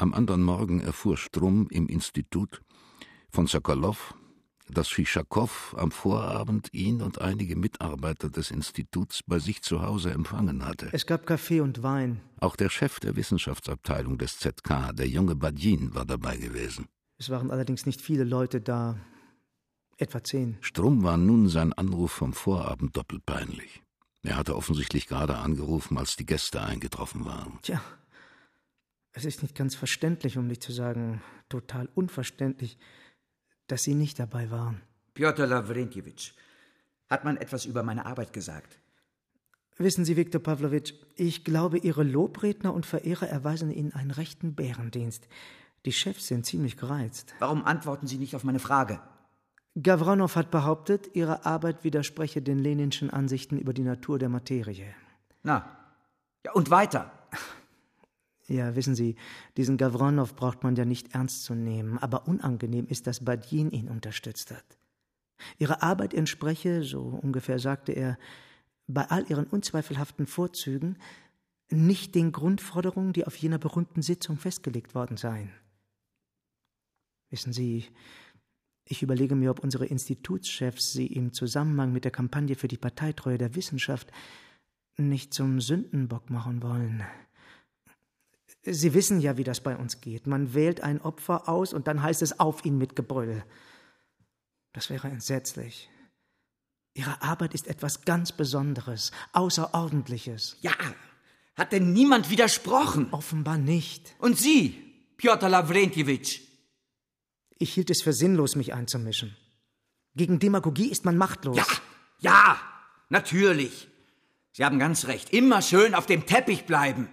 Am anderen Morgen erfuhr Strumm im Institut von Sokolow, dass Schischakov am Vorabend ihn und einige Mitarbeiter des Instituts bei sich zu Hause empfangen hatte. Es gab Kaffee und Wein. Auch der Chef der Wissenschaftsabteilung des ZK, der junge Badjin, war dabei gewesen. Es waren allerdings nicht viele Leute da, etwa 10. Strumm war nun sein Anruf vom Vorabend doppelt peinlich. Er hatte offensichtlich gerade angerufen, als die Gäste eingetroffen waren. Tja, es ist nicht ganz verständlich, um nicht zu sagen, total unverständlich, dass Sie nicht dabei waren. Pjotr Lawrentjewitsch, hat man etwas über meine Arbeit gesagt? Wissen Sie, Viktor Pawlowitsch, ich glaube, Ihre Lobredner und Verehrer erweisen Ihnen einen rechten Bärendienst. Die Chefs sind ziemlich gereizt. Warum antworten Sie nicht auf meine Frage? Gawronow hat behauptet, Ihre Arbeit widerspreche den Leninschen Ansichten über die Natur der Materie. Na, ja, und weiter? Ja, wissen Sie, diesen Gawronow braucht man ja nicht ernst zu nehmen, aber unangenehm ist, dass Badjin ihn unterstützt hat. Ihre Arbeit entspreche, so ungefähr sagte er, bei all ihren unzweifelhaften Vorzügen nicht den Grundforderungen, die auf jener berühmten Sitzung festgelegt worden seien. Wissen Sie, ich überlege mir, ob unsere Institutschefs Sie im Zusammenhang mit der Kampagne für die Parteitreue der Wissenschaft nicht zum Sündenbock machen wollen. Sie wissen ja, wie das bei uns geht. Man wählt ein Opfer aus und dann heißt es auf ihn mit Gebrüll. Das wäre entsetzlich. Ihre Arbeit ist etwas ganz Besonderes, Außerordentliches. Ja, hat denn niemand widersprochen? Offenbar nicht. Und Sie, Pjotr Lawrentjewitsch? Ich hielt es für sinnlos, mich einzumischen. Gegen Demagogie ist man machtlos. Ja, natürlich. Sie haben ganz recht. Immer schön auf dem Teppich bleiben.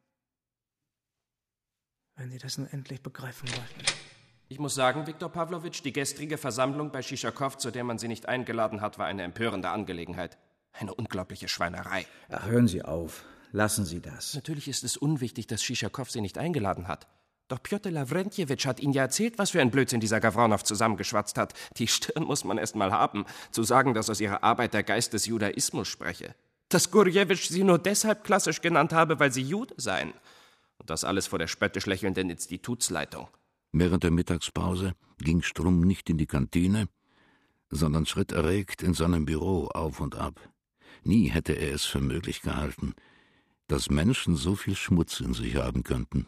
Wenn Sie das nun endlich begreifen wollten. Ich muss sagen, Viktor Pawlowitsch, die gestrige Versammlung bei Schischakov, zu der man Sie nicht eingeladen hat, war eine empörende Angelegenheit. Eine unglaubliche Schweinerei. Ach, hören Sie auf. Lassen Sie das. Natürlich ist es unwichtig, dass Schischakov Sie nicht eingeladen hat. Doch Pjotr Lawrentjewitsch hat Ihnen ja erzählt, was für ein Blödsinn dieser Gawronow zusammengeschwatzt hat. Die Stirn muss man erst mal haben, zu sagen, dass aus Ihrer Arbeit der Geist des Judaismus spreche. Dass Gurjewitsch Sie nur deshalb klassisch genannt habe, weil Sie Jude seien. Und das alles vor der spöttisch lächelnden Institutsleitung. Während der Mittagspause ging Strumm nicht in die Kantine, sondern schritt erregt in seinem Büro auf und ab. Nie hätte er es für möglich gehalten, dass Menschen so viel Schmutz in sich haben könnten.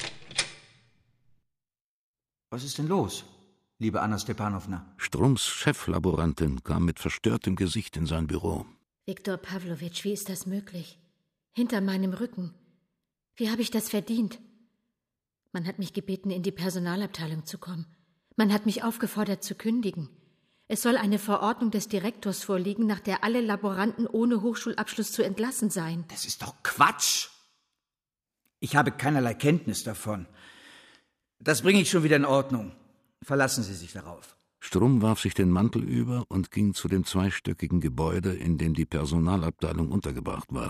Was ist denn los, liebe Anna Stepanowna? Strumms Cheflaborantin kam mit verstörtem Gesicht in sein Büro. Viktor Pawlowitsch, wie ist das möglich? Hinter meinem Rücken. Wie habe ich das verdient? Man hat mich gebeten, in die Personalabteilung zu kommen. Man hat mich aufgefordert, zu kündigen. Es soll eine Verordnung des Direktors vorliegen, nach der alle Laboranten ohne Hochschulabschluss zu entlassen seien. Das ist doch Quatsch. Ich habe keinerlei Kenntnis davon. Das bringe ich schon wieder in Ordnung. Verlassen Sie sich darauf. Strumm warf sich den Mantel über und ging zu dem zweistöckigen Gebäude, in dem die Personalabteilung untergebracht war.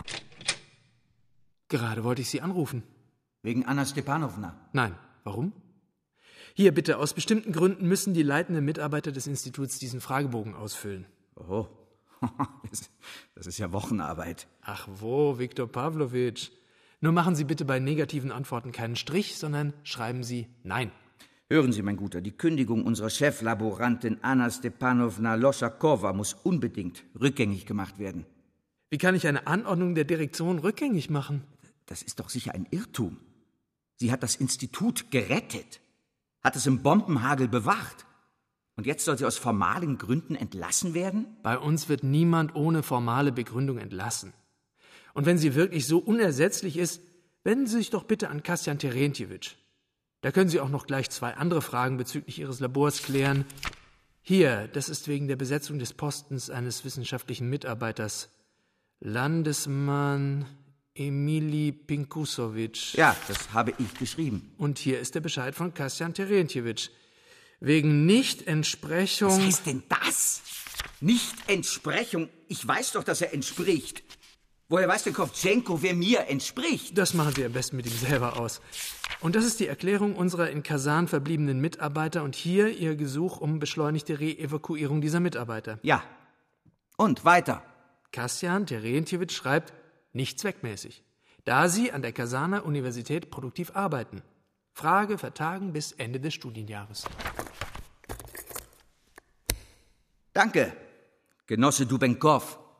Gerade wollte ich Sie anrufen. Wegen Anna Stepanowna? Nein. Warum? Hier bitte, aus bestimmten Gründen müssen die leitenden Mitarbeiter des Instituts diesen Fragebogen ausfüllen. Oh, das ist ja Wochenarbeit. Ach wo, Viktor Pawlowitsch. Nur machen Sie bitte bei negativen Antworten keinen Strich, sondern schreiben Sie Nein. Hören Sie, mein Guter, die Kündigung unserer Cheflaborantin Anna Stepanowna Loschakowa muss unbedingt rückgängig gemacht werden. Wie kann ich eine Anordnung der Direktion rückgängig machen? Das ist doch sicher ein Irrtum. Sie hat das Institut gerettet, hat es im Bombenhagel bewacht. Und jetzt soll sie aus formalen Gründen entlassen werden? Bei uns wird niemand ohne formale Begründung entlassen. Und wenn sie wirklich so unersetzlich ist, wenden Sie sich doch bitte an Kasjan Terentjewitsch. Da können Sie auch noch gleich 2 andere Fragen bezüglich Ihres Labors klären. Hier, das ist wegen der Besetzung des Postens eines wissenschaftlichen Mitarbeiters. Landesmann Emili Pinkusowitsch. Ja, das habe ich geschrieben. Und hier ist der Bescheid von Kasjan Terentjewitsch. Wegen Nichtentsprechung... Was heißt denn das? Nichtentsprechung? Ich weiß doch, dass er entspricht. Woher weiß denn Kowtschenko, wer mir entspricht? Das machen Sie am besten mit ihm selber aus. Und das ist die Erklärung unserer in Kasan verbliebenen Mitarbeiter und hier Ihr Gesuch um beschleunigte Reevakuierung dieser Mitarbeiter. Ja. Und weiter. Kasjan Terentjewitsch schreibt, nicht zweckmäßig, da Sie an der Kasaner Universität produktiv arbeiten. Frage vertagen bis Ende des Studienjahres. Danke, Genosse Dubenkow.